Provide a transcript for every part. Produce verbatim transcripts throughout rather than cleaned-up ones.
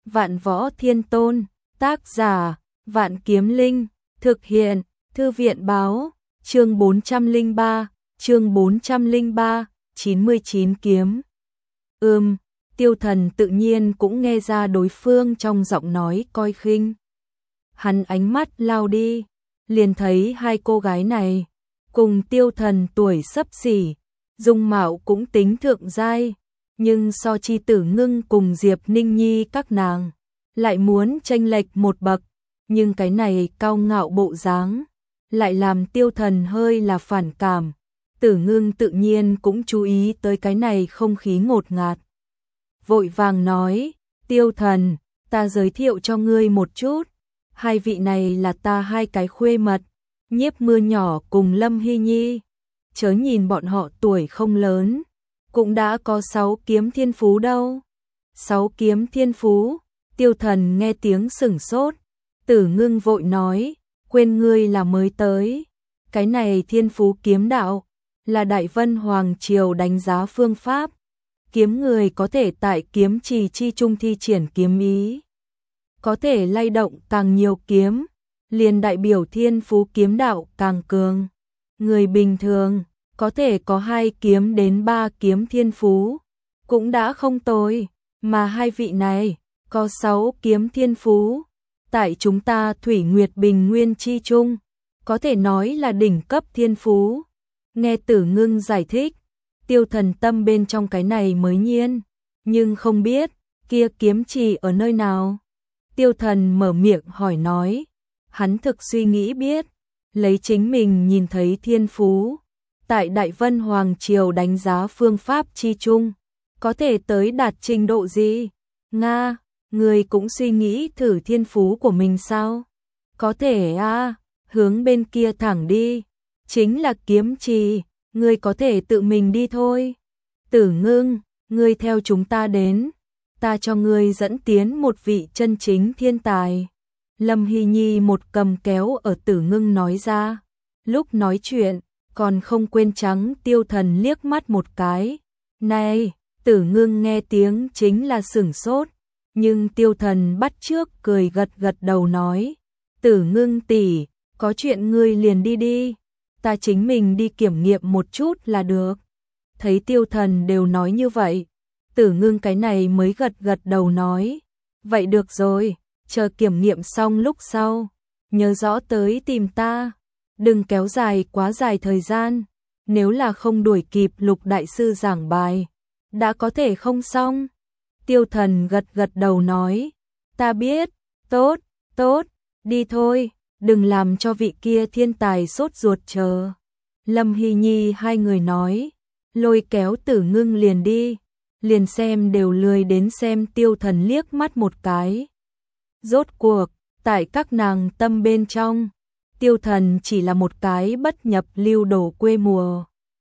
Vạn Võ Thiên Tôn, tác giả, Vạn Kiếm Linh, thực hiện, Thư viện báo, chương bốn trăm lẻ ba, chương bốn trăm lẻ ba, chín mươi chín kiếm. Ừm, Tiêu Thần tự nhiên cũng nghe ra đối phương trong giọng nói coi khinh. Hắn ánh mắt lao đi, liền thấy hai cô gái này, cùng Tiêu Thần tuổi xấp xỉ, dung mạo cũng tính thượng giai, nhưng so Chi Tử Ngưng cùng Diệp Ninh Nhi các nàng, lại muốn chênh lệch một bậc, nhưng cái này cao ngạo bộ dáng, lại làm Tiêu Thần hơi là phản cảm. Tử Ngưng tự nhiên cũng chú ý tới cái này không khí ngột ngạt. Vội vàng nói, Tiêu Thần, ta giới thiệu cho ngươi một chút, hai vị này là ta hai cái khuê mật, Nhiếp Mưa Nhỏ cùng Lâm Hy Nhi. Chớ nhìn bọn họ tuổi không lớn, cũng đã có sáu kiếm thiên phú đâu. Sáu kiếm thiên phú, Tiêu Thần nghe tiếng sửng sốt. Tử Ngưng vội nói, quên ngươi là mới tới. Cái này thiên phú kiếm đạo, là Đại Vân Hoàng Triều đánh giá phương pháp. Kiếm người có thể tại kiếm trì chi trung thi triển kiếm ý, có thể lay động càng nhiều kiếm, liền đại biểu thiên phú kiếm đạo càng cường. Người bình thường có thể có hai kiếm đến ba kiếm thiên phú, cũng đã không tồi, mà hai vị này có sáu kiếm thiên phú. Tại chúng ta Thủy Nguyệt Bình Nguyên chi trung, có thể nói là đỉnh cấp thiên phú. Nghe Tử Ngưng giải thích, Tiêu Thần tâm bên trong cái này mới nhiên, nhưng không biết kia kiếm trì ở nơi nào. Tiêu Thần mở miệng hỏi nói, hắn thực suy nghĩ biết, lấy chính mình nhìn thấy thiên phú, tại Đại Vân Hoàng Triều đánh giá phương pháp chi chung, có thể tới đạt trình độ gì? Nga, người cũng suy nghĩ thử thiên phú của mình sao? Có thể a, hướng bên kia thẳng đi, chính là kiếm trì, ngươi có thể tự mình đi thôi. Tử Ngưng, ngươi theo chúng ta đến, ta cho ngươi dẫn tiến một vị chân chính thiên tài. Lâm Hy Nhi một cầm kéo ở Tử Ngưng nói ra, lúc nói chuyện, còn không quên trắng Tiêu Thần liếc mắt một cái. Này, Tử Ngưng nghe tiếng chính là sửng sốt, nhưng Tiêu Thần bắt trước cười gật gật đầu nói, Tử Ngưng tỷ, có chuyện ngươi liền đi đi, ta chính mình đi kiểm nghiệm một chút là được. Thấy Tiêu Thần đều nói như vậy, Tử Ngưng cái này mới gật gật đầu nói, vậy được rồi, chờ kiểm nghiệm xong lúc sau, nhớ rõ tới tìm ta, đừng kéo dài quá dài thời gian, nếu là không đuổi kịp Lục đại sư giảng bài, đã có thể không xong. Tiêu Thần gật gật đầu nói, ta biết, tốt, tốt, đi thôi, đừng làm cho vị kia thiên tài sốt ruột chờ. Lâm Hy Nhi hai người nói, lôi kéo Tử Ngưng liền đi, liền xem đều lười đến xem Tiêu Thần liếc mắt một cái. Rốt cuộc, tại các nàng tâm bên trong, Tiêu Thần chỉ là một cái bất nhập lưu đồ quê mùa.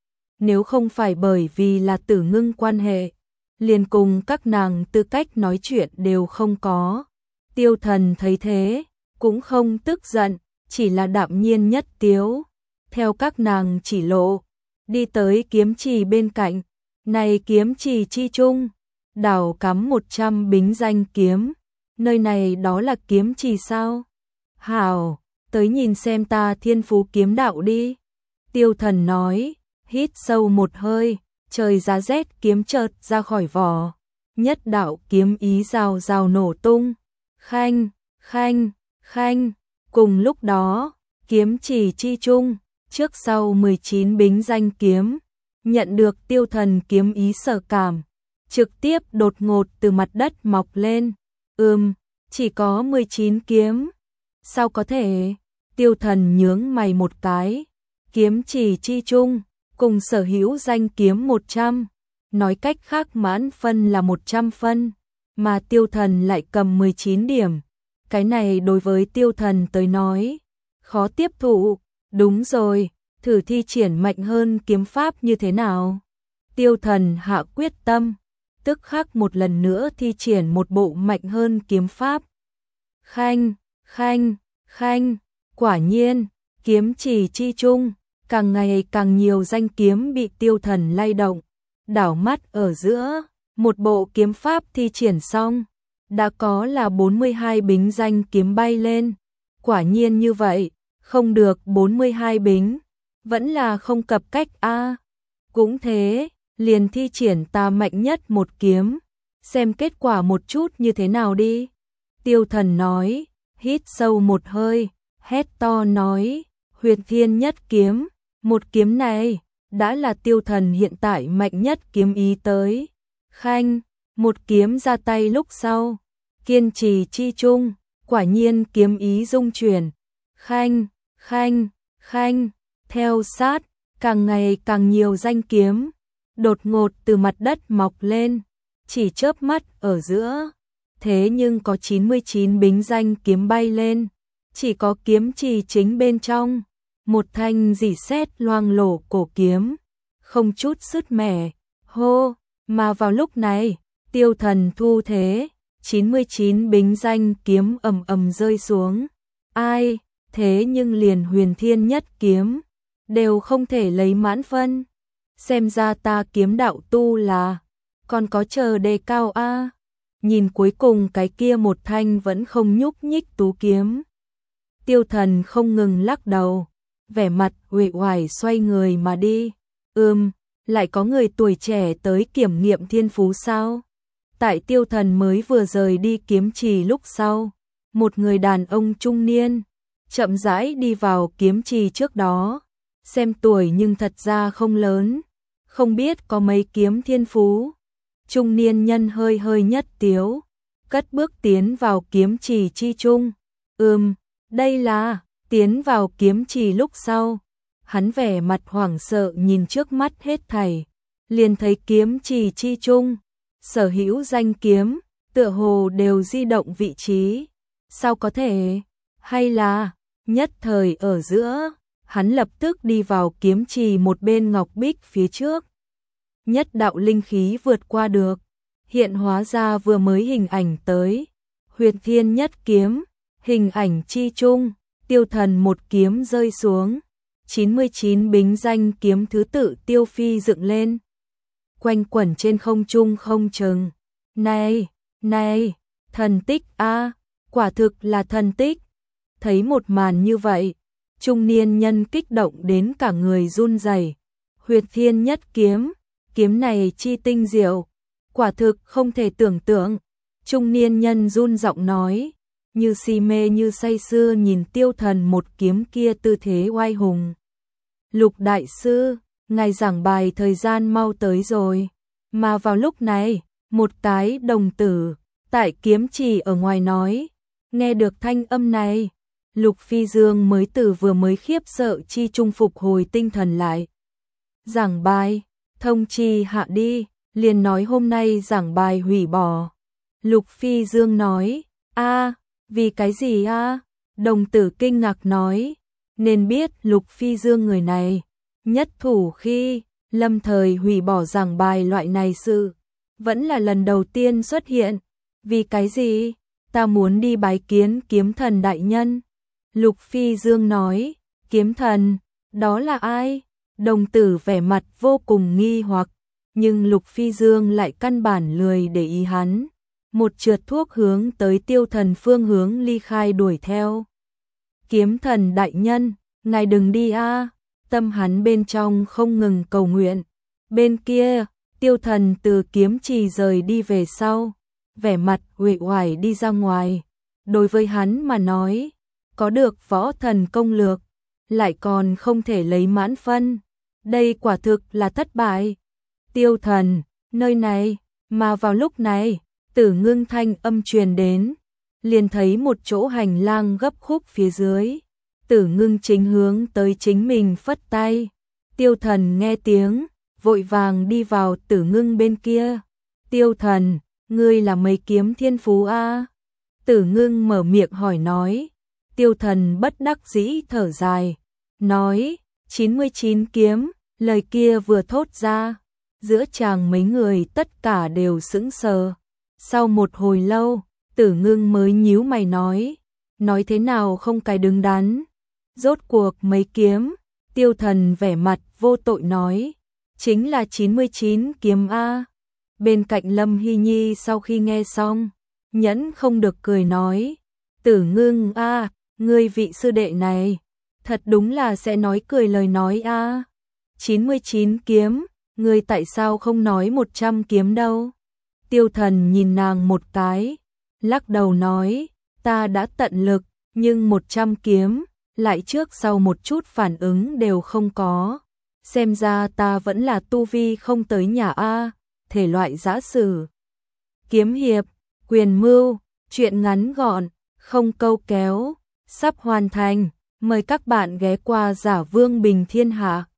Nếu không phải bởi vì là Tử Ngưng quan hệ, liền cùng các nàng tư cách nói chuyện đều không có. Tiêu Thần thấy thế, cũng không tức giận, chỉ là đạm nhiên nhất tiếu, theo các nàng chỉ lộ, đi tới kiếm trì bên cạnh. Này kiếm trì chi trung, đào cắm một trăm bính danh kiếm, nơi này đó là kiếm trì sao? Hảo, tới nhìn xem ta thiên phú kiếm đạo đi. Tiêu Thần nói, hít sâu một hơi, trời giá rét kiếm chợt ra khỏi vỏ, nhất đạo kiếm ý rào rào nổ tung, khanh, khanh, khanh. Cùng lúc đó, kiếm trì chi trung, trước sau mười chín bính danh kiếm, nhận được Tiêu Thần kiếm ý sở cảm, trực tiếp đột ngột từ mặt đất mọc lên. Ừm, chỉ có mười chín kiếm. Sao có thể? Tiêu Thần nhướng mày một cái. Kiếm trì chi trung, cùng sở hữu danh kiếm một trăm, nói cách khác mãn phân là một trăm phân, mà Tiêu Thần lại cầm mười chín điểm. Cái này đối với Tiêu Thần tới nói, khó tiếp thụ. Đúng rồi, thử thi triển mạnh hơn kiếm pháp như thế nào? Tiêu Thần hạ quyết tâm, tức khắc một lần nữa thi triển một bộ mạnh hơn kiếm pháp. Khanh, khanh, khanh, quả nhiên, kiếm trì chi trung, càng ngày càng nhiều danh kiếm bị Tiêu Thần lay động, đảo mắt ở giữa, một bộ kiếm pháp thi triển xong, đã có là bốn mươi hai bính danh kiếm bay lên. Quả nhiên như vậy, không được bốn mươi hai bính, vẫn là không cập cách a. Cũng thế, liền thi triển ta mạnh nhất một kiếm, xem kết quả một chút như thế nào đi. Tiêu Thần nói, hít sâu một hơi, hét to nói, Huyền Thiên Nhất Kiếm, một kiếm này đã là Tiêu Thần hiện tại mạnh nhất kiếm ý tới. Khanh, một kiếm ra tay lúc sau, kiên trì chi chung, quả nhiên kiếm ý dung chuyển. Khanh, khanh, khanh, theo sát, càng ngày càng nhiều danh kiếm đột ngột từ mặt đất mọc lên, chỉ chớp mắt ở giữa. Thế nhưng có chín mươi chín bính danh kiếm bay lên, chỉ có kiếm trì chính bên trong, một thanh rỉ sét loang lổ cổ kiếm, không chút sứt mẻ. Hô, mà vào lúc này, Tiêu Thần thu thế, chín mươi chín bính danh kiếm ầm ầm rơi xuống. Ai, thế nhưng liền Huyền Thiên Nhất Kiếm đều không thể lấy mãn phân. Xem ra ta kiếm đạo tu là còn có chờ đề cao a. Nhìn cuối cùng cái kia một thanh vẫn không nhúc nhích tú kiếm, Tiêu Thần không ngừng lắc đầu, vẻ mặt uể oải xoay người mà đi. Ừm, lại có người tuổi trẻ tới kiểm nghiệm thiên phú sao? Tại Tiêu Thần mới vừa rời đi kiếm trì lúc sau, một người đàn ông trung niên chậm rãi đi vào kiếm trì trước đó, xem tuổi nhưng thật ra không lớn, không biết có mấy kiếm thiên phú. Trung niên nhân hơi hơi nhất tiếu, cất bước tiến vào kiếm trì chi trung. Ừm, đây là, tiến vào kiếm trì lúc sau, hắn vẻ mặt hoảng sợ nhìn trước mắt hết thảy, liền thấy kiếm trì chi trung, sở hữu danh kiếm, tựa hồ đều di động vị trí. Sao có thể? Hay là, nhất thời ở giữa, hắn lập tức đi vào kiếm trì một bên ngọc bích phía trước. Nhất đạo linh khí vượt qua được, hiện hóa ra vừa mới hình ảnh tới. Huyền Thiên Nhất Kiếm, hình ảnh chi trung, Tiêu Thần một kiếm rơi xuống, chín mươi chín bính danh kiếm thứ tự tiêu phi dựng lên, quanh quẩn trên không trung không chừng. Này, này, thần tích a, quả thực là thần tích. Thấy một màn như vậy, trung niên nhân kích động đến cả người run rẩy. Huyền Thiên Nhất Kiếm, kiếm này chi tinh diệu, quả thực không thể tưởng tượng. Trung niên nhân run giọng nói, như si mê như say sưa nhìn Tiêu Thần một kiếm kia tư thế oai hùng. Lục đại sư, ngài giảng bài thời gian mau tới rồi. Mà vào lúc này, một cái đồng tử tại kiếm trì ở ngoài nói. Nghe được thanh âm này, Lục Phi Dương mới từ vừa mới khiếp sợ chi trung phục hồi tinh thần lại. Giảng bài, thông chi hạ đi, liền nói hôm nay giảng bài hủy bỏ. Lục Phi Dương nói, a, vì cái gì a? Đồng tử kinh ngạc nói, nên biết Lục Phi Dương người này, nhất thủ khi lâm thời hủy bỏ giảng bài loại này sự, vẫn là lần đầu tiên xuất hiện. Vì cái gì? Ta muốn đi bái kiến kiếm thần đại nhân. Lục Phi Dương nói, kiếm thần, đó là ai? Đồng tử vẻ mặt vô cùng nghi hoặc, nhưng Lục Phi Dương lại căn bản lười để ý hắn. Một trượt thuốc hướng tới Tiêu Thần phương hướng ly khai đuổi theo. Kiếm thần đại nhân, ngài đừng đi a. Tâm hắn bên trong không ngừng cầu nguyện. Bên kia, Tiêu Thần từ kiếm trì rời đi về sau, vẻ mặt uể oải đi ra ngoài. Đối với hắn mà nói, có được võ thần công lược, lại còn không thể lấy mãn phân. Đây quả thực là thất bại. Tiêu Thần, nơi này, mà vào lúc này, Tử Ngưng thanh âm truyền đến, liền thấy một chỗ hành lang gấp khúc phía dưới. Tử Ngưng chính hướng tới chính mình phất tay. Tiêu Thần nghe tiếng, vội vàng đi vào Tử Ngưng bên kia. Tiêu Thần, ngươi là mấy kiếm thiên phú a? Tử Ngưng mở miệng hỏi nói. Tiêu Thần bất đắc dĩ thở dài, nói, chín mươi chín kiếm, lời kia vừa thốt ra, giữa chàng mấy người tất cả đều sững sờ. Sau một hồi lâu, Tử Ngưng mới nhíu mày nói, nói thế nào không cái đứng đắn. Rốt cuộc mấy kiếm? Tiêu Thần vẻ mặt vô tội nói, chính là chín mươi chín kiếm a. Bên cạnh Lâm Hy Nhi sau khi nghe xong, nhẫn không được cười nói, Tử Ngưng a, ngươi vị sư đệ này, thật đúng là sẽ nói cười lời nói a. chín mươi chín kiếm, ngươi tại sao không nói một trăm kiếm đâu? Tiêu Thần nhìn nàng một cái, lắc đầu nói, ta đã tận lực, nhưng một trăm kiếm, lại trước sau một chút phản ứng đều không có. Xem ra ta vẫn là tu vi không tới nhà A, thể loại giã sử. Kiếm hiệp, quyền mưu, chuyện ngắn gọn, không câu kéo, sắp hoàn thành. Mời các bạn ghé qua Giả Vương Bình Thiên Hạ.